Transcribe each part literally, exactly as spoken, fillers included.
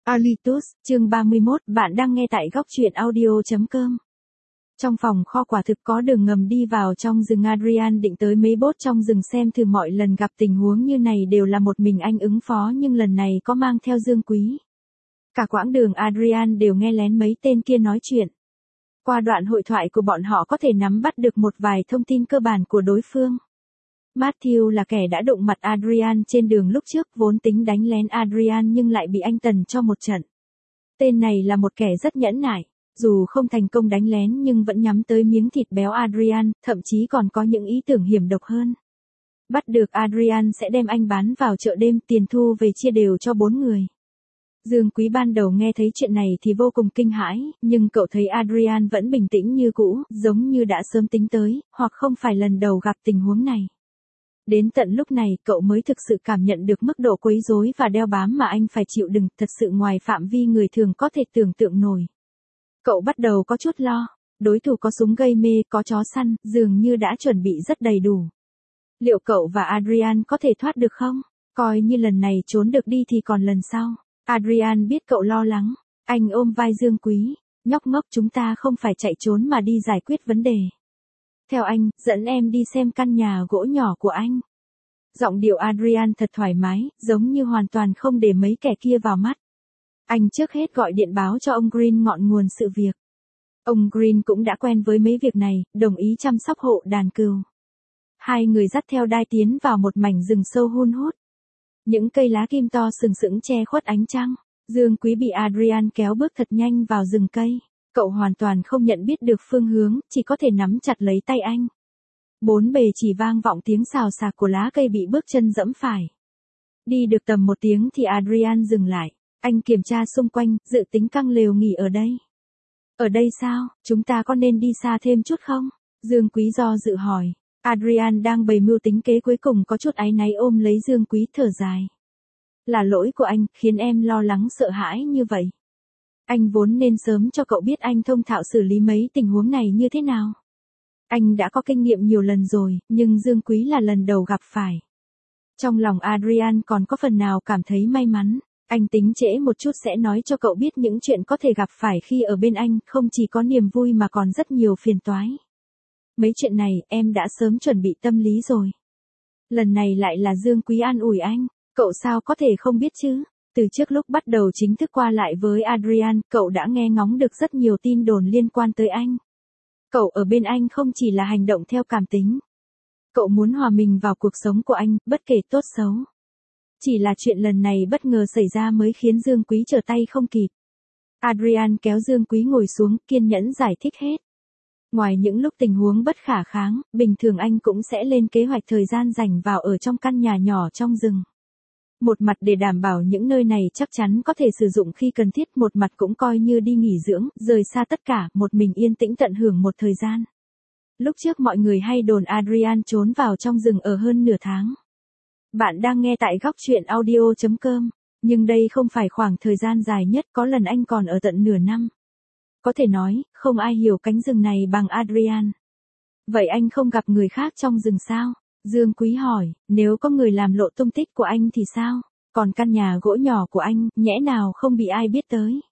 Alitus, chương ba mươi mốt, bạn đang nghe tại góc truyện audio.com. Trong phòng kho quả thực có đường ngầm đi vào trong rừng. Adrian định tới mấy bốt trong rừng xem thử, mọi lần gặp tình huống như này đều là một mình anh ứng phó, nhưng lần này có mang theo Dương Quý. Cả quãng đường Adrian đều nghe lén mấy tên kia nói chuyện. Qua đoạn hội thoại của bọn họ có thể nắm bắt được một vài thông tin cơ bản của đối phương. Matthew là kẻ đã đụng mặt Adrian trên đường lúc trước, vốn tính đánh lén Adrian nhưng lại bị anh tần cho một trận. Tên này là một kẻ rất nhẫn nại, dù không thành công đánh lén nhưng vẫn nhắm tới miếng thịt béo Adrian, thậm chí còn có những ý tưởng hiểm độc hơn. Bắt được Adrian sẽ đem anh bán vào chợ đêm, tiền thu về chia đều cho bốn người. Dương Quý ban đầu nghe thấy chuyện này thì vô cùng kinh hãi, nhưng cậu thấy Adrian vẫn bình tĩnh như cũ, giống như đã sớm tính tới, hoặc không phải lần đầu gặp tình huống này. Đến tận lúc này cậu mới thực sự cảm nhận được mức độ quấy rối và đeo bám mà anh phải chịu đựng, thật sự ngoài phạm vi người thường có thể tưởng tượng nổi. Cậu bắt đầu có chút lo, đối thủ có súng gây mê, có chó săn, dường như đã chuẩn bị rất đầy đủ. Liệu cậu và Adrian có thể thoát được không? Coi như lần này trốn được đi thì còn lần sau. Adrian biết cậu lo lắng, anh ôm vai Dương Quý, nhóc ngốc, chúng ta không phải chạy trốn mà đi giải quyết vấn đề. Theo anh, dẫn em đi xem căn nhà gỗ nhỏ của anh. Giọng điệu Adrian thật thoải mái, giống như hoàn toàn không để mấy kẻ kia vào mắt. Anh trước hết gọi điện báo cho ông Green ngọn nguồn sự việc. Ông Green cũng đã quen với mấy việc này, đồng ý chăm sóc hộ đàn cừu. Hai người dắt theo đai tiến vào một mảnh rừng sâu hun hút. Những cây lá kim to sừng sững che khuất ánh trăng. Dương Quý bị Adrian kéo bước thật nhanh vào rừng cây. Cậu hoàn toàn không nhận biết được phương hướng, chỉ có thể nắm chặt lấy tay anh. Bốn bề chỉ vang vọng tiếng xào xạc của lá cây bị bước chân dẫm phải. Đi được tầm một tiếng thì Adrian dừng lại. Anh kiểm tra xung quanh, dự tính căng lều nghỉ ở đây. Ở đây sao, chúng ta có nên đi xa thêm chút không? Dương Quý do dự hỏi. Adrian đang bày mưu tính kế, cuối cùng có chút áy náy ôm lấy Dương Quý, thở dài. Là lỗi của anh, khiến em lo lắng sợ hãi như vậy. Anh vốn nên sớm cho cậu biết anh thông thạo xử lý mấy tình huống này như thế nào. Anh đã có kinh nghiệm nhiều lần rồi, nhưng Dương Quý là lần đầu gặp phải. Trong lòng Adrian còn có phần nào cảm thấy may mắn. Anh tính trễ một chút sẽ nói cho cậu biết những chuyện có thể gặp phải khi ở bên anh, không chỉ có niềm vui mà còn rất nhiều phiền toái. Mấy chuyện này, em đã sớm chuẩn bị tâm lý rồi. Lần này lại là Dương Quý an ủi anh, cậu sao có thể không biết chứ? Từ trước lúc bắt đầu chính thức qua lại với Adrian, cậu đã nghe ngóng được rất nhiều tin đồn liên quan tới anh. Cậu ở bên anh không chỉ là hành động theo cảm tính. Cậu muốn hòa mình vào cuộc sống của anh, bất kể tốt xấu. Chỉ là chuyện lần này bất ngờ xảy ra mới khiến Dương Quý trở tay không kịp. Adrian kéo Dương Quý ngồi xuống, kiên nhẫn giải thích hết. Ngoài những lúc tình huống bất khả kháng, bình thường anh cũng sẽ lên kế hoạch thời gian dành vào ở trong căn nhà nhỏ trong rừng. Một mặt để đảm bảo những nơi này chắc chắn có thể sử dụng khi cần thiết, một mặt cũng coi như đi nghỉ dưỡng, rời xa tất cả, một mình yên tĩnh tận hưởng một thời gian. Lúc trước mọi người hay đồn Adrian trốn vào trong rừng ở hơn nửa tháng. Bạn đang nghe tại góc truyện audio.com, nhưng đây không phải khoảng thời gian dài nhất, có lần anh còn ở tận nửa năm. Có thể nói, không ai hiểu cánh rừng này bằng Adrian. Vậy anh không gặp người khác trong rừng sao? Dương Quý hỏi, nếu có người làm lộ tung tích của anh thì sao? Còn căn nhà gỗ nhỏ của anh, nhẽ nào không bị ai biết tới?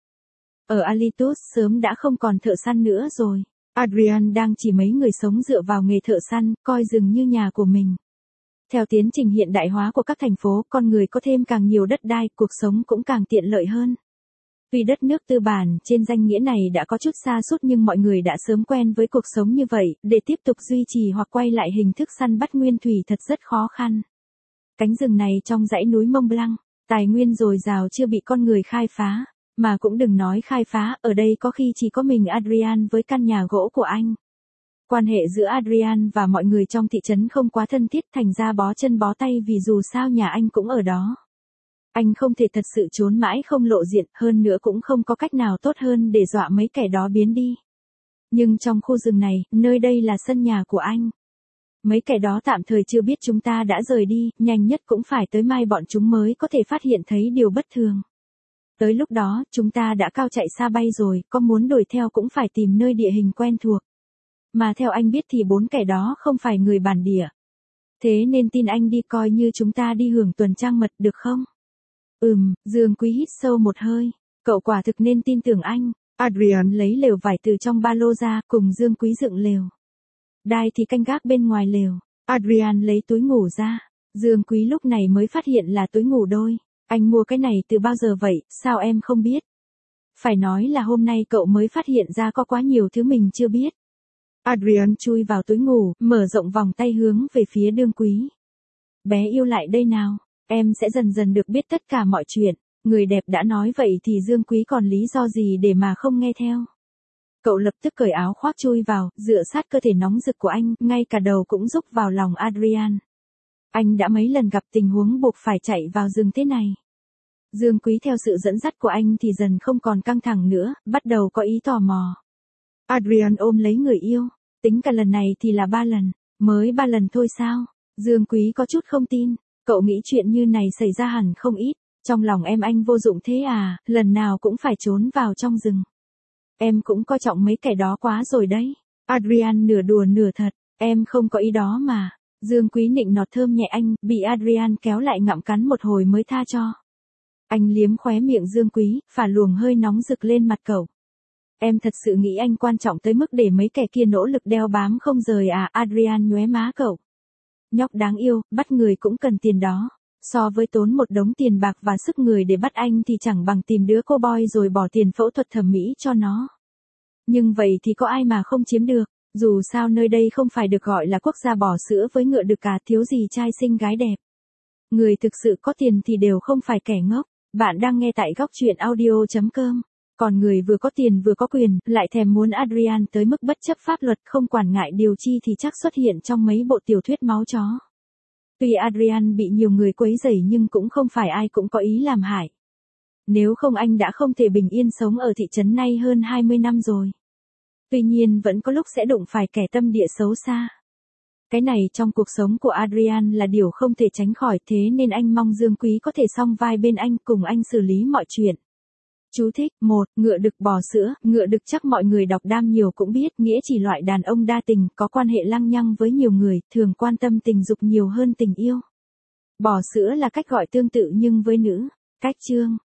Ở Alitus sớm đã không còn thợ săn nữa rồi. Adrian đang chỉ mấy người sống dựa vào nghề thợ săn, coi rừng như nhà của mình. Theo tiến trình hiện đại hóa của các thành phố, con người có thêm càng nhiều đất đai, cuộc sống cũng càng tiện lợi hơn. Vì đất nước tư bản trên danh nghĩa này đã có chút sa sút, nhưng mọi người đã sớm quen với cuộc sống như vậy, để tiếp tục duy trì hoặc quay lại hình thức săn bắt nguyên thủy thật rất khó khăn. Cánh rừng này trong dãy núi Mont Blanc, tài nguyên dồi dào chưa bị con người khai phá, mà cũng đừng nói khai phá, ở đây có khi chỉ có mình Adrian với căn nhà gỗ của anh. Quan hệ giữa Adrian và mọi người trong thị trấn không quá thân thiết, thành ra bó chân bó tay, vì dù sao nhà anh cũng ở đó. Anh không thể thật sự trốn mãi không lộ diện, hơn nữa cũng không có cách nào tốt hơn để dọa mấy kẻ đó biến đi. Nhưng trong khu rừng này, nơi đây là sân nhà của anh. Mấy kẻ đó tạm thời chưa biết chúng ta đã rời đi, nhanh nhất cũng phải tới mai bọn chúng mới có thể phát hiện thấy điều bất thường. Tới lúc đó, chúng ta đã cao chạy xa bay rồi, có muốn đuổi theo cũng phải tìm nơi địa hình quen thuộc. Mà theo anh biết thì bốn kẻ đó không phải người bản địa. Thế nên tin anh đi, coi như chúng ta đi hưởng tuần trăng mật được không? Ừm, Dương Quý hít sâu một hơi. Cậu quả thực nên tin tưởng anh. Adrian lấy lều vải từ trong ba lô ra, cùng Dương Quý dựng lều. Đai thì canh gác bên ngoài lều. Adrian lấy túi ngủ ra. Dương Quý lúc này mới phát hiện là túi ngủ đôi. Anh mua cái này từ bao giờ vậy, sao em không biết? Phải nói là hôm nay cậu mới phát hiện ra có quá nhiều thứ mình chưa biết. Adrian chui vào túi ngủ, mở rộng vòng tay hướng về phía Dương Quý. Bé yêu lại đây nào, em sẽ dần dần được biết tất cả mọi chuyện. Người đẹp đã nói vậy thì Dương Quý còn lý do gì để mà không nghe theo. Cậu lập tức cởi áo khoác chui vào, dựa sát cơ thể nóng rực của anh, ngay cả đầu cũng rúc vào lòng Adrian. Anh đã mấy lần gặp tình huống buộc phải chạy vào rừng thế này. Dương Quý theo sự dẫn dắt của anh thì dần không còn căng thẳng nữa, bắt đầu có ý tò mò. Adrian ôm lấy người yêu, tính cả lần này thì là ba lần, mới ba lần thôi sao? Dương Quý có chút không tin, cậu nghĩ chuyện như này xảy ra hẳn không ít, trong lòng em anh vô dụng thế à, lần nào cũng phải trốn vào trong rừng. Em cũng coi trọng mấy kẻ đó quá rồi đấy. Adrian nửa đùa nửa thật, em không có ý đó mà. Dương Quý nịnh nọt thơm nhẹ anh, bị Adrian kéo lại ngậm cắn một hồi mới tha cho. Anh liếm khóe miệng Dương Quý, phả luồng hơi nóng rực lên mặt cậu. Em thật sự nghĩ anh quan trọng tới mức để mấy kẻ kia nỗ lực đeo bám không rời à? Adrian nhoé má cậu. Nhóc đáng yêu, bắt người cũng cần tiền đó. So với tốn một đống tiền bạc và sức người để bắt anh thì chẳng bằng tìm đứa cô boy rồi bỏ tiền phẫu thuật thẩm mỹ cho nó. Nhưng vậy thì có ai mà không chiếm được, dù sao nơi đây không phải được gọi là quốc gia bò sữa với ngựa được cả, thiếu gì trai xinh gái đẹp. Người thực sự có tiền thì đều không phải kẻ ngốc. Bạn đang nghe tại góc truyện audio chấm com. Còn người vừa có tiền vừa có quyền, lại thèm muốn Adrian tới mức bất chấp pháp luật không quản ngại điều chi thì chắc xuất hiện trong mấy bộ tiểu thuyết máu chó. Tuy Adrian bị nhiều người quấy rầy nhưng cũng không phải ai cũng có ý làm hại. Nếu không anh đã không thể bình yên sống ở thị trấn này hơn hai mươi năm rồi. Tuy nhiên vẫn có lúc sẽ đụng phải kẻ tâm địa xấu xa. Cái này trong cuộc sống của Adrian là điều không thể tránh khỏi, thế nên anh mong Dương Quý có thể song vai bên anh cùng anh xử lý mọi chuyện. Chú thích, một, ngựa đực bò sữa, ngựa đực chắc mọi người đọc đam nhiều cũng biết, nghĩa chỉ loại đàn ông đa tình, có quan hệ lăng nhăng với nhiều người, thường quan tâm tình dục nhiều hơn tình yêu. Bò sữa là cách gọi tương tự nhưng với nữ. Cách chương